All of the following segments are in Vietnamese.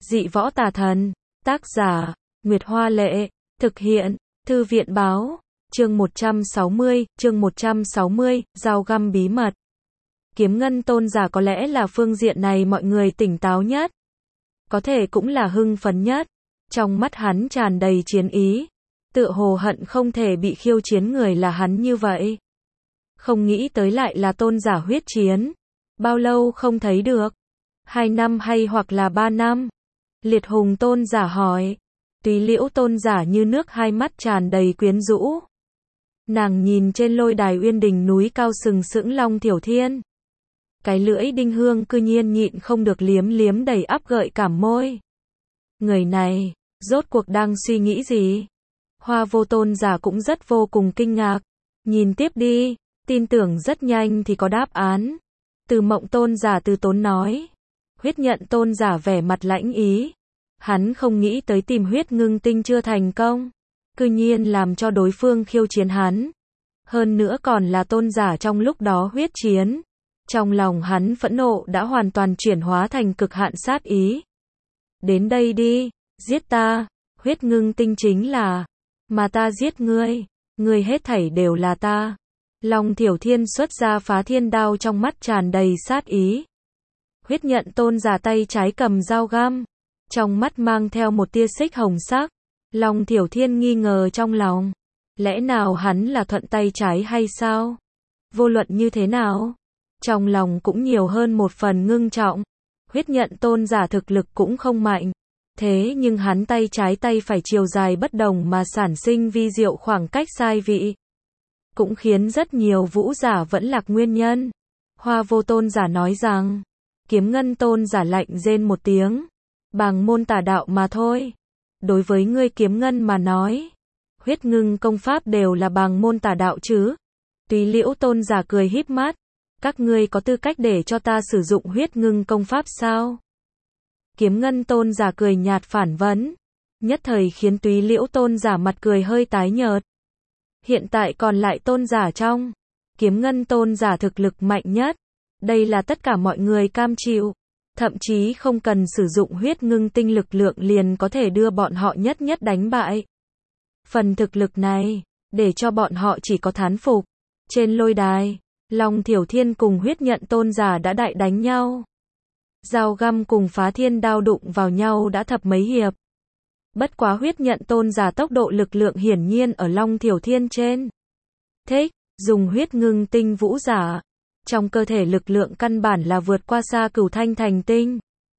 Dị võ tà thần. Tác giả, Nguyệt Hoa Lệ. Thực hiện, Thư viện Báo. Chương 160, dao găm bí mật. Kiếm ngân tôn giả có lẽ là phương diện này mọi người tỉnh táo nhất. Có thể cũng là hưng phấn nhất. Trong mắt hắn tràn đầy chiến ý. Tựa hồ hận không thể bị khiêu chiến người là hắn như vậy. Không nghĩ tới lại là tôn giả huyết chiến. Bao lâu không thấy được? 2 năm hay hoặc là 3 năm? Liệt hùng tôn giả hỏi. Túy liễu tôn giả như nước, hai mắt tràn đầy quyến rũ. Nàng nhìn trên lôi đài uyên đình núi cao sừng sững Long Thiểu Thiên. Cái lưỡi đinh hương cư nhiên nhịn không được liếm liếm đầy ắp gợi cảm môi. Người này, rốt cuộc đang suy nghĩ gì? Hoa vô tôn giả cũng rất vô cùng kinh ngạc. Nhìn tiếp đi, tin tưởng rất nhanh thì có đáp án. Từ mộng tôn giả từ tốn nói. Huyết nhận tôn giả vẻ mặt lãnh ý. Hắn không nghĩ tới tìm huyết ngưng tinh chưa thành công. Cư nhiên làm cho đối phương khiêu chiến hắn. Hơn nữa còn là tôn giả trong lúc đó huyết chiến. Trong lòng hắn phẫn nộ đã hoàn toàn chuyển hóa thành cực hạn sát ý. Đến đây đi, giết ta, huyết ngưng tinh chính là, mà ta giết ngươi, ngươi hết thảy đều là ta. Long Thiểu Thiên xuất ra phá thiên đao, trong mắt tràn đầy sát ý. Huyết nhận tôn giả tay trái cầm dao găm, trong mắt mang theo một tia xích hồng sắc. Long Thiểu Thiên nghi ngờ trong lòng, lẽ nào hắn là thuận tay trái hay sao? Vô luận như thế nào, trong lòng cũng nhiều hơn một phần ngưng trọng. Huyết nhận tôn giả thực lực cũng không mạnh, thế nhưng hắn tay trái tay phải chiều dài bất đồng mà sản sinh vi diệu khoảng cách sai vị, cũng khiến rất nhiều vũ giả vẫn lạc nguyên nhân. Hoa vô tôn giả nói rằng, kiếm ngân tôn giả lạnh rên một tiếng, bàng môn tà đạo mà thôi. Đối với ngươi kiếm ngân mà nói, huyết ngưng công pháp đều là bàng môn tà đạo chứ? Túy liễu tôn giả cười híp mắt, các ngươi có tư cách để cho ta sử dụng huyết ngưng công pháp sao? Kiếm ngân tôn giả cười nhạt phản vấn, nhất thời khiến túy liễu tôn giả mặt cười hơi tái nhợt. Hiện tại còn lại tôn giả trong kiếm ngân tôn giả thực lực mạnh nhất, đây là tất cả mọi người cam chịu, thậm chí không cần sử dụng huyết ngưng tinh lực lượng liền có thể đưa bọn họ nhất nhất đánh bại. Phần thực lực này, để cho bọn họ chỉ có thán phục. Trên lôi đài, Long Thiểu Thiên cùng huyết nhận tôn giả đã đại đánh nhau. Dao găm cùng phá thiên đao đụng vào nhau đã thập mấy hiệp. Bất quá huyết nhận tôn giả tốc độ lực lượng hiển nhiên ở Long Thiểu Thiên trên. Thích, dùng huyết ngưng tinh vũ giả. Trong cơ thể lực lượng căn bản là vượt qua xa cửu thanh thành tinh.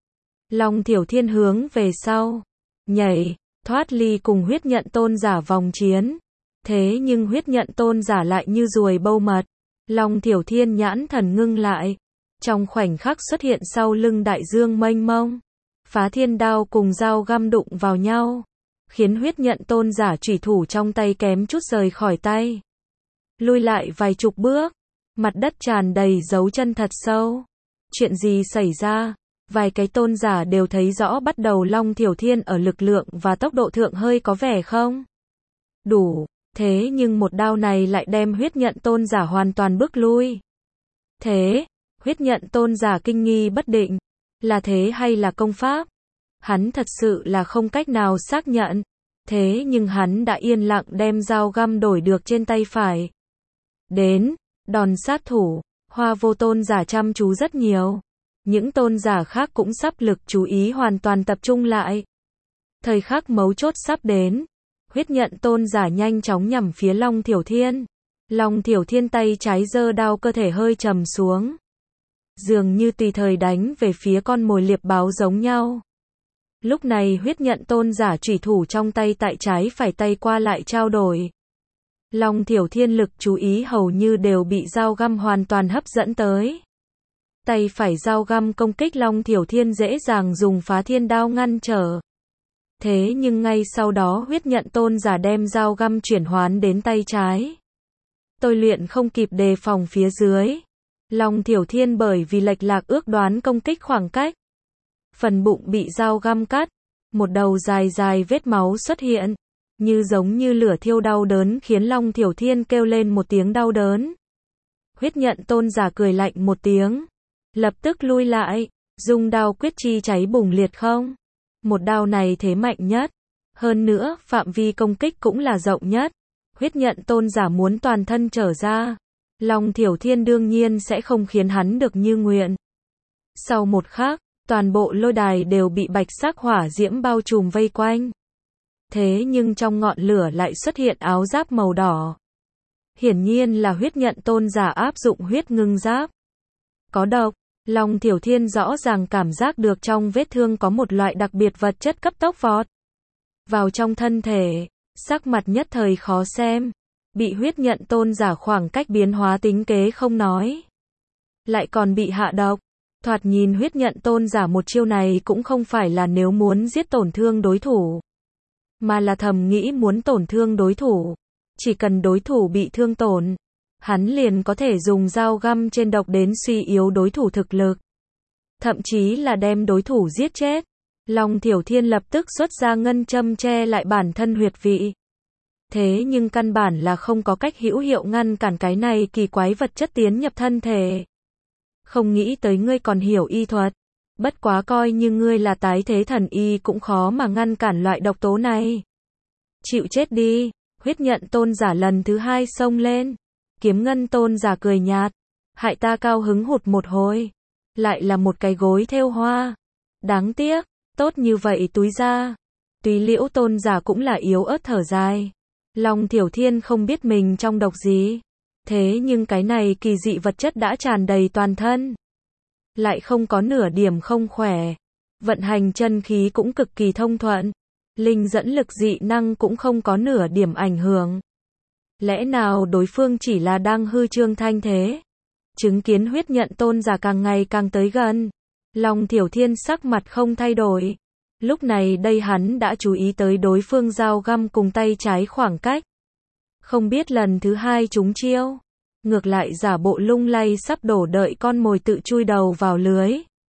Long Thiểu Thiên hướng về sau, nhảy, thoát ly cùng huyết nhận tôn giả vòng chiến. Thế nhưng huyết nhận tôn giả lại như ruồi bâu mật. Long Thiểu Thiên nhãn thần ngưng lại. Trong khoảnh khắc xuất hiện sau lưng đại dương mênh mông. Phá thiên đao cùng dao găm đụng vào nhau, khiến huyết nhận tôn giả chủy thủ trong tay kém chút rời khỏi tay. Lui lại vài chục bước, mặt đất tràn đầy dấu chân thật sâu. Chuyện gì xảy ra? Vài cái tôn giả đều thấy rõ bắt đầu Long Thiểu Thiên ở lực lượng và tốc độ thượng hơi có vẻ không đủ. Thế nhưng một đao này lại đem huyết nhận tôn giả hoàn toàn bước lui. Thế, huyết nhận tôn giả kinh nghi bất định. Là thế hay là công pháp? Hắn thật sự là không cách nào xác nhận. Thế nhưng hắn đã yên lặng đem dao găm đổi được trên tay phải. Đến, đòn sát thủ, hoa vô tôn giả chăm chú rất nhiều. Những tôn giả khác cũng sắp lực chú ý hoàn toàn tập trung lại. Thời khắc mấu chốt sắp đến. Huyết nhận tôn giả nhanh chóng nhằm phía Long Thiểu Thiên. Long Thiểu Thiên tay trái giơ đao, cơ thể hơi trầm xuống. Dường như tùy thời đánh về phía con mồi liệp báo giống nhau. Lúc này huyết nhận tôn giả chủy thủ trong tay tại trái phải tay qua lại trao đổi. Long Thiểu Thiên lực chú ý hầu như đều bị dao găm hoàn toàn hấp dẫn tới. Tay phải dao găm công kích Long Thiểu Thiên dễ dàng dùng phá thiên đao ngăn trở. Thế nhưng ngay sau đó huyết nhận tôn giả đem dao găm chuyển hoán đến tay trái. Tôi luyện không kịp đề phòng phía dưới. Long Thiểu Thiên bởi vì lệch lạc ước đoán công kích khoảng cách. Phần bụng bị dao găm cắt. Một đầu dài dài vết máu xuất hiện. Như giống như lửa thiêu đau đớn khiến Long Thiểu Thiên kêu lên một tiếng đau đớn. Huyết nhận tôn giả cười lạnh một tiếng. Lập tức lui lại. Dùng đao quyết chi cháy bùng liệt không. Một đao này thế mạnh nhất. Hơn nữa, phạm vi công kích cũng là rộng nhất. Huyết nhận tôn giả muốn toàn thân trở ra. Long Thiểu Thiên đương nhiên sẽ không khiến hắn được như nguyện. Sau một khắc, toàn bộ lôi đài đều bị bạch sắc hỏa diễm bao trùm vây quanh. Thế nhưng trong ngọn lửa lại xuất hiện áo giáp màu đỏ. Hiển nhiên là huyết nhận tôn giả áp dụng huyết ngưng giáp. Có độc, Long Thiểu Thiên rõ ràng cảm giác được trong vết thương có một loại đặc biệt vật chất cấp tốc vọt vào trong thân thể, sắc mặt nhất thời khó xem. Bị huyết nhận tôn giả khoảng cách biến hóa tính kế không nói, lại còn bị hạ độc. Thoạt nhìn huyết nhận tôn giả một chiêu này cũng không phải là nếu muốn giết tổn thương đối thủ, mà là thầm nghĩ muốn tổn thương đối thủ. Chỉ cần đối thủ bị thương tổn, hắn liền có thể dùng dao găm trên độc đến suy yếu đối thủ thực lực. Thậm chí là đem đối thủ giết chết. Long Thiểu Thiên lập tức xuất ra ngân châm che lại bản thân huyệt vị. Thế nhưng căn bản là không có cách hữu hiệu ngăn cản cái này kỳ quái vật chất tiến nhập thân thể. Không nghĩ tới ngươi còn hiểu y thuật. Bất quá coi như ngươi là tái thế thần y cũng khó mà ngăn cản loại độc tố này. Chịu chết đi. Huyết nhận tôn giả lần thứ hai xông lên. Kiếm ngân tôn giả cười nhạt. Hại ta cao hứng hụt một hồi. Lại là một cái gối thêu hoa. Đáng tiếc. Tốt như vậy túi ra. Túy Liễu tôn giả cũng là yếu ớt thở dài. Long Thiểu Thiên không biết mình trong độc gì. Thế nhưng cái này kỳ dị vật chất đã tràn đầy toàn thân. Lại không có nửa điểm không khỏe. Vận hành chân khí cũng cực kỳ thông thuận. Linh dẫn lực dị năng cũng không có nửa điểm ảnh hưởng. Lẽ nào đối phương chỉ là đang hư trương thanh thế? Chứng kiến huyết nhận tôn giả càng ngày càng tới gần. Long Thiểu Thiên sắc mặt không thay đổi. Lúc này đây hắn đã chú ý tới đối phương dao găm cùng tay trái khoảng cách. Không biết lần thứ hai trúng chiêu. Ngược lại giả bộ lung lay sắp đổ đợi con mồi tự chui đầu vào lưới.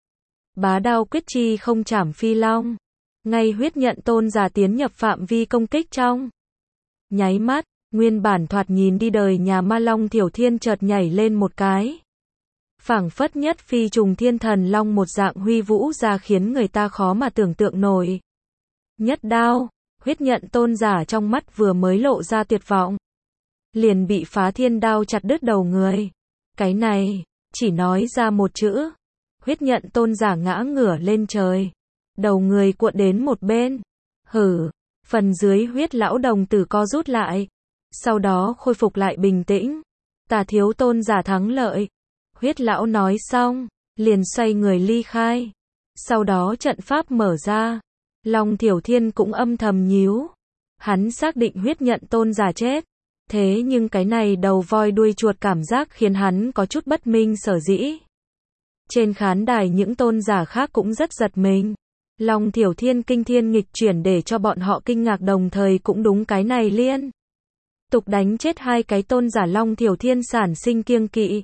Bá đao quyết chi không chảm phi long. Ngay huyết nhận tôn giả tiến nhập phạm vi công kích trong. Nháy mắt, nguyên bản thoạt nhìn đi đời nhà ma Long Thiểu Thiên chợt nhảy lên một cái. Phảng phất nhất phi trùng thiên thần long một dạng huy vũ ra khiến người ta khó mà tưởng tượng nổi. Nhất đao, huyết nhận tôn giả trong mắt vừa mới lộ ra tuyệt vọng. Liền bị phá thiên đao chặt đứt đầu người. Cái này, chỉ nói ra một chữ. Huyết nhận tôn giả ngã ngửa lên trời. Đầu người cuộn đến một bên. Hử, phần dưới huyết lão đồng tử co rút lại. Sau đó khôi phục lại bình tĩnh. Tà thiếu tôn giả thắng lợi. Huyết lão nói xong, liền xoay người ly khai. Sau đó trận pháp mở ra. Long Thiểu Thiên cũng âm thầm nhíu. Hắn xác định huyết nhận tôn giả chết. Thế nhưng cái này đầu voi đuôi chuột cảm giác khiến hắn có chút bất minh sở dĩ. Trên khán đài những tôn giả khác cũng rất giật mình. Long Thiểu Thiên kinh thiên nghịch chuyển để cho bọn họ kinh ngạc đồng thời cũng đúng cái này liên tục đánh chết hai cái tôn giả Long Thiểu Thiên sản sinh kiêng kỵ.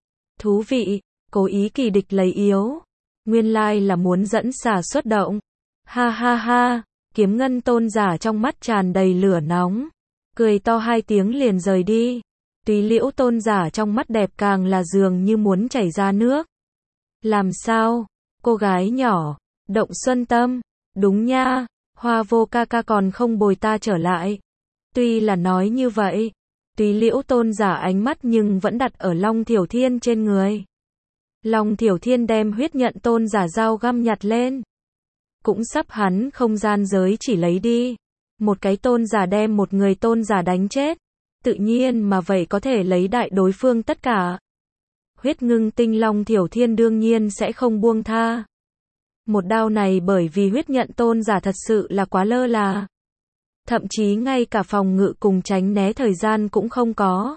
Thú vị, cố ý kỳ địch lấy yếu. Nguyên lai là muốn dẫn xà xuất động. Ha ha ha, kiếm ngân tôn giả trong mắt tràn đầy lửa nóng. Cười to hai tiếng liền rời đi. Túy Liễu tôn giả trong mắt đẹp càng là dường như muốn chảy ra nước. Làm sao? Cô gái nhỏ, động xuân tâm. Đúng nha, Hoa Vô ca ca còn không bồi ta trở lại. Tuy là nói như vậy, Túy Liễu tôn giả ánh mắt nhưng vẫn đặt ở Long Thiểu Thiên trên người. Long Thiểu Thiên đem huyết nhận tôn giả dao găm nhặt lên. Cũng sắp hắn không gian giới chỉ lấy đi. Một cái tôn giả đem một người tôn giả đánh chết. Tự nhiên mà vậy có thể lấy đại đối phương tất cả. Huyết ngưng tinh Long Thiểu Thiên đương nhiên sẽ không buông tha. Một đao này bởi vì huyết nhận tôn giả thật sự là quá lơ là. Thậm chí ngay cả phòng ngự cùng tránh né thời gian cũng không có.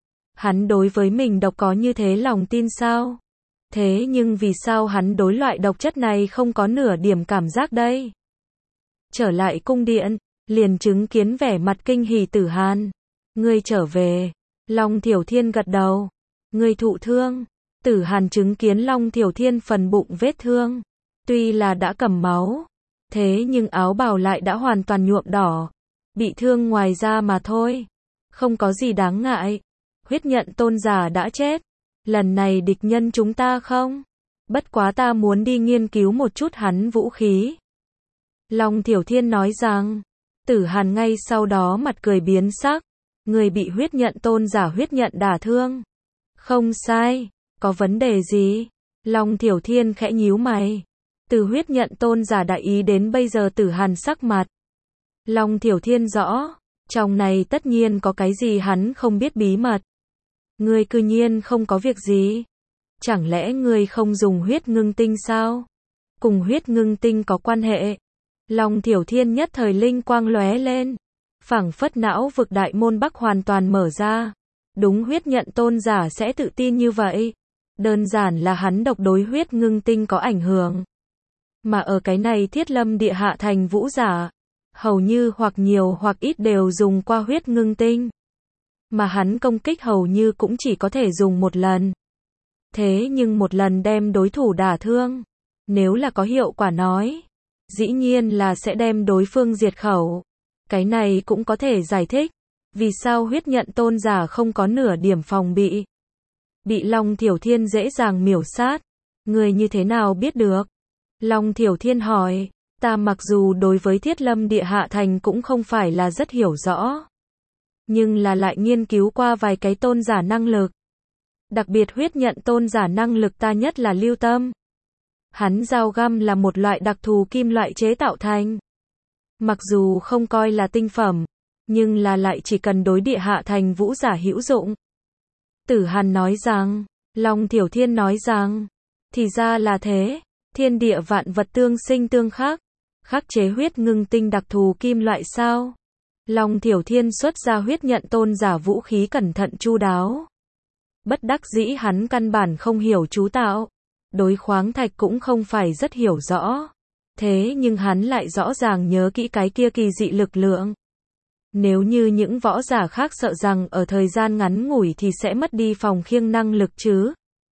Hắn đối với mình độc có như thế lòng tin sao? Thế nhưng vì sao hắn đối loại độc chất này không có nửa điểm cảm giác đây? Trở lại cung điện, liền chứng kiến vẻ mặt kinh hỉ Tử Hàn. Ngươi trở về. Long Thiểu Thiên gật đầu. Ngươi thụ thương. Tử Hàn chứng kiến Long Thiểu Thiên phần bụng vết thương. Tuy là đã cầm máu. Thế nhưng áo bào lại đã hoàn toàn nhuộm đỏ. Bị thương ngoài da mà thôi. Không có gì đáng ngại. Huyết nhận tôn giả đã chết. Lần này địch nhân chúng ta không? Bất quá ta muốn đi nghiên cứu một chút hắn vũ khí. Long Thiểu Thiên nói rằng. Tử Hàn ngay sau đó mặt cười biến sắc. Người bị huyết nhận tôn giả huyết nhận đả thương. Không sai, có vấn đề gì? Long Thiểu Thiên khẽ nhíu mày. Từ huyết nhận tôn giả đại ý đến bây giờ Tử Hàn sắc mặt. Long Thiểu Thiên rõ, trong này tất nhiên có cái gì hắn không biết bí mật. Ngươi cư nhiên không có việc gì. Chẳng lẽ ngươi không dùng huyết ngưng tinh sao? Cùng huyết ngưng tinh có quan hệ. Long Thiểu Thiên nhất thời linh quang lóe lên. Phảng phất não vực đại môn Bắc hoàn toàn mở ra. Đúng, huyết nhận tôn giả sẽ tự tin như vậy. Đơn giản là hắn độc đối huyết ngưng tinh có ảnh hưởng. Mà ở cái này Thiết Lâm địa hạ thành vũ giả, hầu như hoặc nhiều hoặc ít đều dùng qua huyết ngưng tinh. Mà hắn công kích hầu như cũng chỉ có thể dùng một lần. Thế nhưng một lần đem đối thủ đả thương, nếu là có hiệu quả nói, dĩ nhiên là sẽ đem đối phương diệt khẩu. Cái này cũng có thể giải thích, vì sao huyết nhận tôn giả không có nửa điểm phòng bị. Bị Long Thiểu Thiên dễ dàng miểu sát. Người như thế nào biết được? Long Thiểu Thiên hỏi, ta mặc dù đối với Thiết Lâm địa hạ thành cũng không phải là rất hiểu rõ. Nhưng là lại nghiên cứu qua vài cái tôn giả năng lực. Đặc biệt huyết nhận tôn giả năng lực ta nhất là lưu tâm. Hắn dao găm là một loại đặc thù kim loại chế tạo thành. Mặc dù không coi là tinh phẩm, nhưng là lại chỉ cần đối địa hạ thành vũ giả hữu dụng. Tử Hàn nói rằng, Long Thiểu Thiên nói rằng, thì ra là thế, thiên địa vạn vật tương sinh tương khắc, khắc chế huyết ngưng tinh đặc thù kim loại sao? Long Thiểu Thiên xuất ra huyết nhận tôn giả vũ khí cẩn thận chu đáo. Bất đắc dĩ hắn căn bản không hiểu chú tạo, đối khoáng thạch cũng không phải rất hiểu rõ. Thế nhưng hắn lại rõ ràng nhớ kỹ cái kia kỳ dị lực lượng. Nếu như những võ giả khác sợ rằng ở thời gian ngắn ngủi thì sẽ mất đi phòng khiêng năng lực chứ.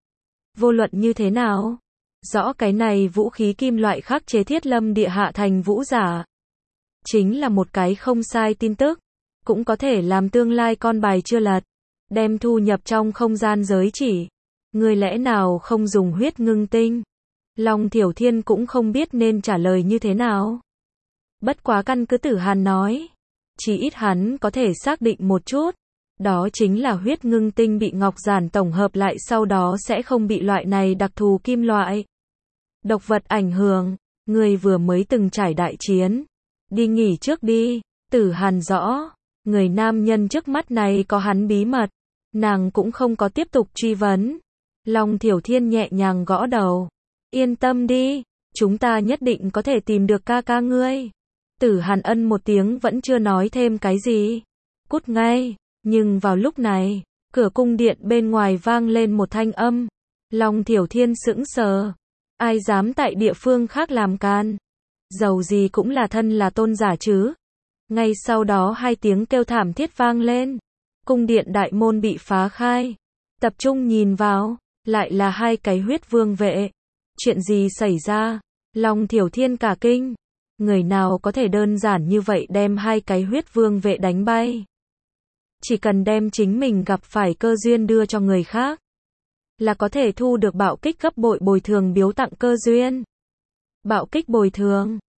Vô luận như thế nào? Rõ cái này vũ khí kim loại khắc chế Thiết Lâm địa hạ thành vũ giả. Chính là một cái không sai tin tức. Cũng có thể làm tương lai con bài chưa lật. Đem thu nhập trong không gian giới chỉ. Người lẽ nào không dùng huyết ngưng tinh? Long Thiểu Thiên cũng không biết nên trả lời như thế nào. Bất quá căn cứ Tử Hàn nói, chỉ ít hắn có thể xác định một chút. Đó chính là huyết ngưng tinh bị ngọc giản tổng hợp lại sau đó sẽ không bị loại này đặc thù kim loại độc vật ảnh hưởng. Người vừa mới từng trải đại chiến. Đi nghỉ trước đi. Tử Hàn rõ. Người nam nhân trước mắt này có hắn bí mật. Nàng cũng không có tiếp tục truy vấn. Long Thiểu Thiên nhẹ nhàng gõ đầu. Yên tâm đi. Chúng ta nhất định có thể tìm được ca ca ngươi. Tử Hàn ân một tiếng vẫn chưa nói thêm cái gì. Cút ngay. Nhưng vào lúc này, cửa cung điện bên ngoài vang lên một thanh âm. Long Thiểu Thiên sững sờ. Ai dám tại địa phương khác làm can? Dầu gì cũng là thân là tôn giả chứ. Ngay sau đó hai tiếng kêu thảm thiết vang lên. Cung điện đại môn bị phá khai. Tập trung nhìn vào, lại là hai cái huyết vương vệ. Chuyện gì xảy ra? Long Thiểu Thiên cả kinh. Người nào có thể đơn giản như vậy đem hai cái huyết vương vệ đánh bay? Chỉ cần đem chính mình gặp phải cơ duyên đưa cho người khác, là có thể thu được bạo kích gấp bội bồi thường biếu tặng cơ duyên. Bạo kích bồi thường,